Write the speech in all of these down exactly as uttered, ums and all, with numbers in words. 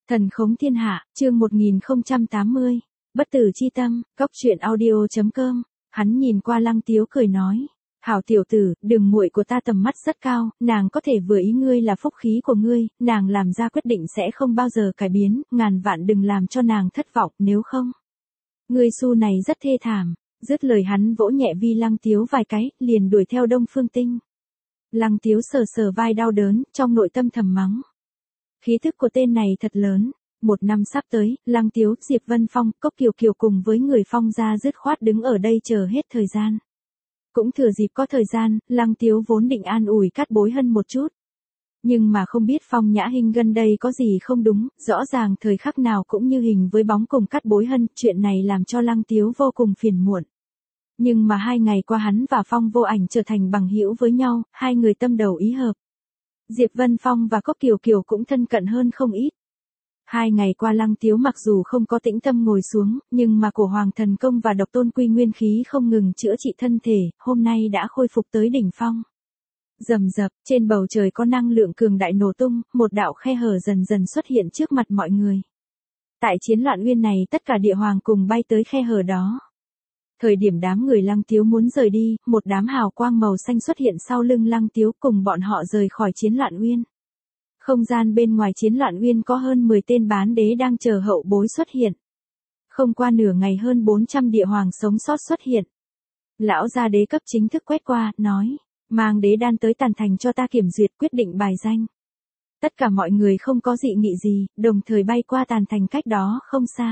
Thần khống thiên hạ, chương một nghìn không trăm tám mươi. Bất tử chi tâm, cốc truyện audio chấm com. Hắn nhìn qua Lăng Tiếu cười nói. Hảo tiểu tử, đường muội của ta tầm mắt rất cao, nàng có thể vừa ý ngươi là phúc khí của ngươi, nàng làm ra quyết định sẽ không bao giờ cải biến, ngàn vạn đừng làm cho nàng thất vọng, nếu không. Ngươi xu này rất thê thảm. Dứt lời hắn vỗ nhẹ vi Lăng Tiếu vài cái, liền đuổi theo Đông Phương Tinh. Lăng Tiếu sờ sờ vai đau đớn, trong nội tâm thầm mắng. Khí thức của tên này thật lớn. Một năm sắp tới, Lăng Tiếu, Diệp Vân Phong, Cốc Kiều Kiều cùng với người Phong gia dứt khoát đứng ở đây chờ hết thời gian. Cũng thừa dịp có thời gian, Lăng Tiếu vốn định an ủi Cát Bối Hân một chút. Nhưng mà không biết Phong Nhã Hinh gần đây có gì không đúng, rõ ràng thời khắc nào cũng như hình với bóng cùng Cát Bối Hân, chuyện này làm cho Lăng Tiếu vô cùng phiền muộn. Nhưng mà hai ngày qua hắn và Phong Vô Ảnh trở thành bằng hữu với nhau, hai người tâm đầu ý hợp. Diệp Vân Phong và Cốc Kiều Kiều cũng thân cận hơn không ít. Hai ngày qua Lăng Tiếu mặc dù không có tĩnh tâm ngồi xuống, nhưng mà cổ hoàng thần công và độc tôn quy nguyên khí không ngừng chữa trị thân thể, hôm nay đã khôi phục tới đỉnh phong. Rầm rập, trên bầu trời có năng lượng cường đại nổ tung, một đạo khe hở dần dần xuất hiện trước mặt mọi người. Tại chiến loạn uyên này tất cả địa hoàng cùng bay tới khe hở đó. Thời điểm đám người Lăng Tiếu muốn rời đi, một đám hào quang màu xanh xuất hiện sau lưng Lăng Tiếu cùng bọn họ rời khỏi chiến loạn uyên. Không gian bên ngoài chiến loạn uyên có hơn mười tên bán đế đang chờ hậu bối xuất hiện. Không qua nửa ngày hơn bốn trăm địa hoàng sống sót xuất hiện. Lão gia đế cấp chính thức quét qua, nói, mang đế đan tới Tàn Thành cho ta kiểm duyệt quyết định bài danh. Tất cả mọi người không có dị nghị gì, đồng thời bay qua Tàn Thành cách đó không xa.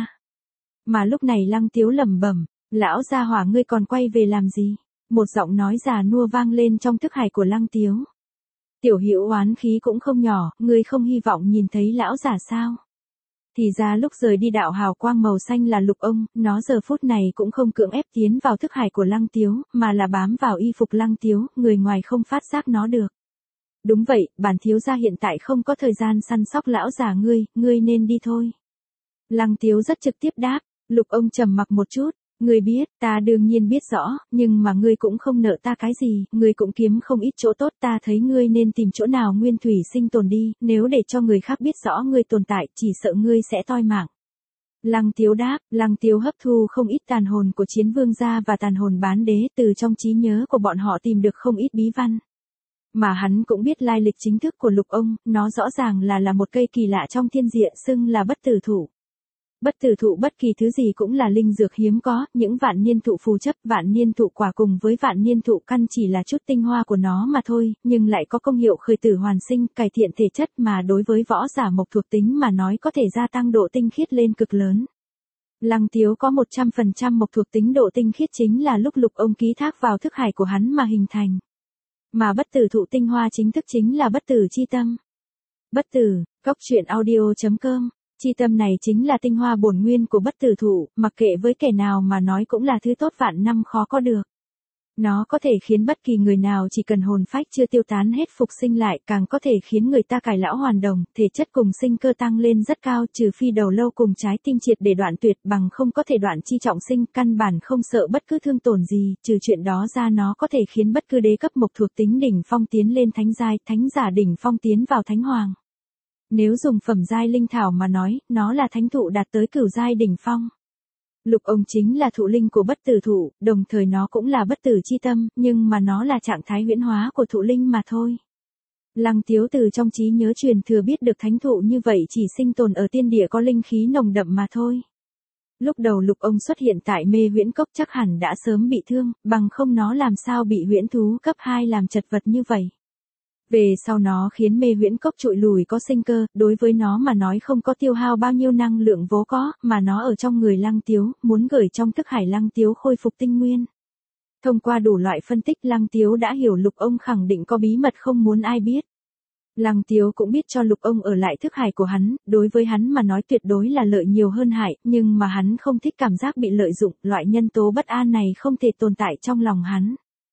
Mà lúc này Lăng Tiếu lẩm bẩm, lão gia hỏa ngươi còn quay về làm gì? Một giọng nói già nua vang lên trong thức hải của Lăng Tiếu. Tiểu Hữu oán khí cũng không nhỏ, ngươi không hy vọng nhìn thấy lão giả sao? Thì ra lúc rời đi đạo hào quang màu xanh là Lục Ông, nó giờ phút này cũng không cưỡng ép tiến vào thức hải của Lăng Tiếu, mà là bám vào y phục Lăng Tiếu, người ngoài không phát giác nó được. Đúng vậy, bản thiếu gia hiện tại không có thời gian săn sóc lão giả ngươi, ngươi nên đi thôi. Lăng Tiếu rất trực tiếp đáp, Lục Ông trầm mặc một chút. Ngươi biết, ta đương nhiên biết rõ, nhưng mà ngươi cũng không nợ ta cái gì, ngươi cũng kiếm không ít chỗ tốt, ta thấy ngươi nên tìm chỗ nào nguyên thủy sinh tồn đi, nếu để cho người khác biết rõ ngươi tồn tại, chỉ sợ ngươi sẽ toi mạng. Lăng Tiếu đáp, Lăng Tiếu hấp thu không ít tàn hồn của chiến vương gia và tàn hồn bán đế, từ trong trí nhớ của bọn họ tìm được không ít bí văn. Mà hắn cũng biết lai lịch chính thức của Lục Ông, nó rõ ràng là là một cây kỳ lạ trong thiên diện xưng là bất tử thụ. Bất tử thụ bất kỳ thứ gì cũng là linh dược hiếm có, những vạn niên thụ phù chấp, vạn niên thụ quả cùng với vạn niên thụ căn chỉ là chút tinh hoa của nó mà thôi, nhưng lại có công hiệu khởi tử hoàn sinh, cải thiện thể chất mà đối với võ giả mộc thuộc tính mà nói có thể gia tăng độ tinh khiết lên cực lớn. Lăng Tiếu có một trăm phần trăm mộc thuộc tính độ tinh khiết chính là lúc Lục Ông ký thác vào thức hải của hắn mà hình thành. Mà bất tử thụ tinh hoa chính thức chính là bất tử chi tâm. Bất tử, cốc truyện audio chấm com. Chi tâm này chính là tinh hoa bổn nguyên của bất tử thụ, mặc kệ với kẻ nào mà nói cũng là thứ tốt vạn năm khó có được. Nó có thể khiến bất kỳ người nào chỉ cần hồn phách chưa tiêu tán hết phục sinh lại, càng có thể khiến người ta cải lão hoàn đồng, thể chất cùng sinh cơ tăng lên rất cao, trừ phi đầu lâu cùng trái tim triệt để đoạn tuyệt, bằng không có thể đoạn chi trọng sinh, căn bản không sợ bất cứ thương tổn gì, trừ chuyện đó ra nó có thể khiến bất cứ đế cấp mộc thuộc tính đỉnh phong tiến lên thánh giai, thánh giả đỉnh phong tiến vào thánh hoàng. Nếu dùng phẩm giai linh thảo mà nói, nó là thánh thụ đạt tới cửu giai đỉnh phong. Lục Ông chính là thụ linh của bất tử thụ, đồng thời nó cũng là bất tử chi tâm, nhưng mà nó là trạng thái huyễn hóa của thụ linh mà thôi. Lăng Tiếu từ trong trí nhớ truyền thừa biết được thánh thụ như vậy chỉ sinh tồn ở tiên địa có linh khí nồng đậm mà thôi. Lúc đầu Lục Ông xuất hiện tại mê huyễn cốc chắc hẳn đã sớm bị thương, bằng không nó làm sao bị huyễn thú cấp hai làm chật vật như vậy. Về sau nó khiến mê huyễn cốc trụi lùi có sinh cơ, đối với nó mà nói không có tiêu hao bao nhiêu năng lượng vốn có, mà nó ở trong người Lăng Tiếu, muốn gửi trong thức hải Lăng Tiếu khôi phục tinh nguyên. Thông qua đủ loại phân tích Lăng Tiếu đã hiểu Lục Ông khẳng định có bí mật không muốn ai biết. Lăng Tiếu cũng biết cho Lục Ông ở lại thức hải của hắn, đối với hắn mà nói tuyệt đối là lợi nhiều hơn hại, nhưng mà hắn không thích cảm giác bị lợi dụng, loại nhân tố bất an này không thể tồn tại trong lòng hắn.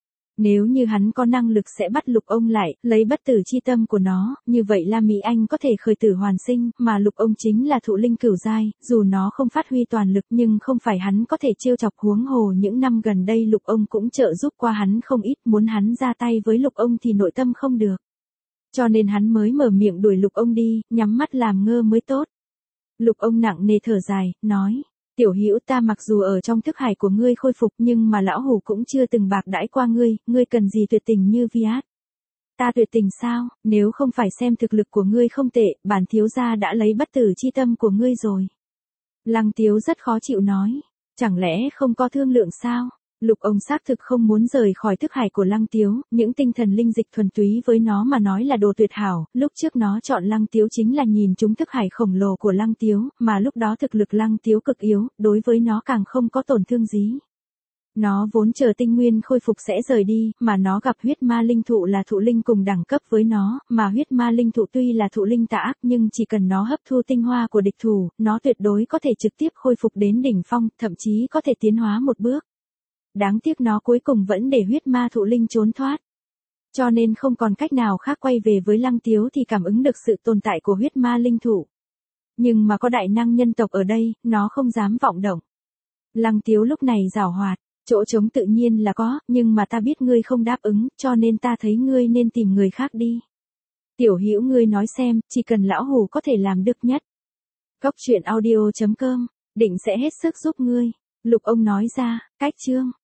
Nếu như hắn có năng lực sẽ bắt Lục Ông lại, lấy bất tử chi tâm của nó, như vậy La Mỹ Anh có thể khởi tử hoàn sinh, mà Lục Ông chính là thụ linh cửu giai, dù nó không phát huy toàn lực nhưng không phải hắn có thể trêu chọc, huống hồ những năm gần đây Lục Ông cũng trợ giúp qua hắn không ít, muốn hắn ra tay với Lục Ông thì nội tâm không được. Cho nên hắn mới mở miệng đuổi Lục Ông đi, nhắm mắt làm ngơ mới tốt. Lục ông nặng nề thở dài, nói, tiểu hữu ta mặc dù ở trong thức hải của ngươi khôi phục nhưng mà lão hủ cũng chưa từng bạc đãi qua ngươi, ngươi cần gì tuyệt tình như Viát. Ta tuyệt tình sao, nếu không phải xem thực lực của ngươi không tệ, bản thiếu gia đã lấy bất tử chi tâm của ngươi rồi. Lăng Tiếu rất khó chịu nói, chẳng lẽ không có thương lượng sao? Lục ông xác thực không muốn rời khỏi thức hải của Lăng Tiếu, những tinh thần linh dịch thuần túy với nó mà nói là đồ tuyệt hảo, lúc trước nó chọn Lăng Tiếu chính là nhìn chúng thức hải khổng lồ của Lăng Tiếu, mà lúc đó thực lực Lăng Tiếu cực yếu, đối với nó càng không có tổn thương gì. Nó vốn chờ tinh nguyên khôi phục sẽ rời đi, mà nó gặp huyết ma linh thụ là thụ linh cùng đẳng cấp với nó, mà huyết ma linh thụ tuy là thụ linh tà ác nhưng chỉ cần nó hấp thu tinh hoa của địch thủ, nó tuyệt đối có thể trực tiếp khôi phục đến đỉnh phong, thậm chí có thể tiến hóa một bước. Đáng tiếc nó cuối cùng vẫn để huyết ma thụ linh trốn thoát. Cho nên không còn cách nào khác quay về với Lăng Tiếu thì cảm ứng được sự tồn tại của huyết ma linh thụ. Nhưng mà có đại năng nhân tộc ở đây, nó không dám vọng động. Lăng Tiếu lúc này giảo hoạt. Chỗ trống tự nhiên là có, nhưng mà ta biết ngươi không đáp ứng, cho nên ta thấy ngươi nên tìm người khác đi. Tiểu hữu ngươi nói xem, chỉ cần lão hủ có thể làm được nhất. Cốc truyện audio chấm com, định sẽ hết sức giúp ngươi. Lục ông nói ra, cách chương.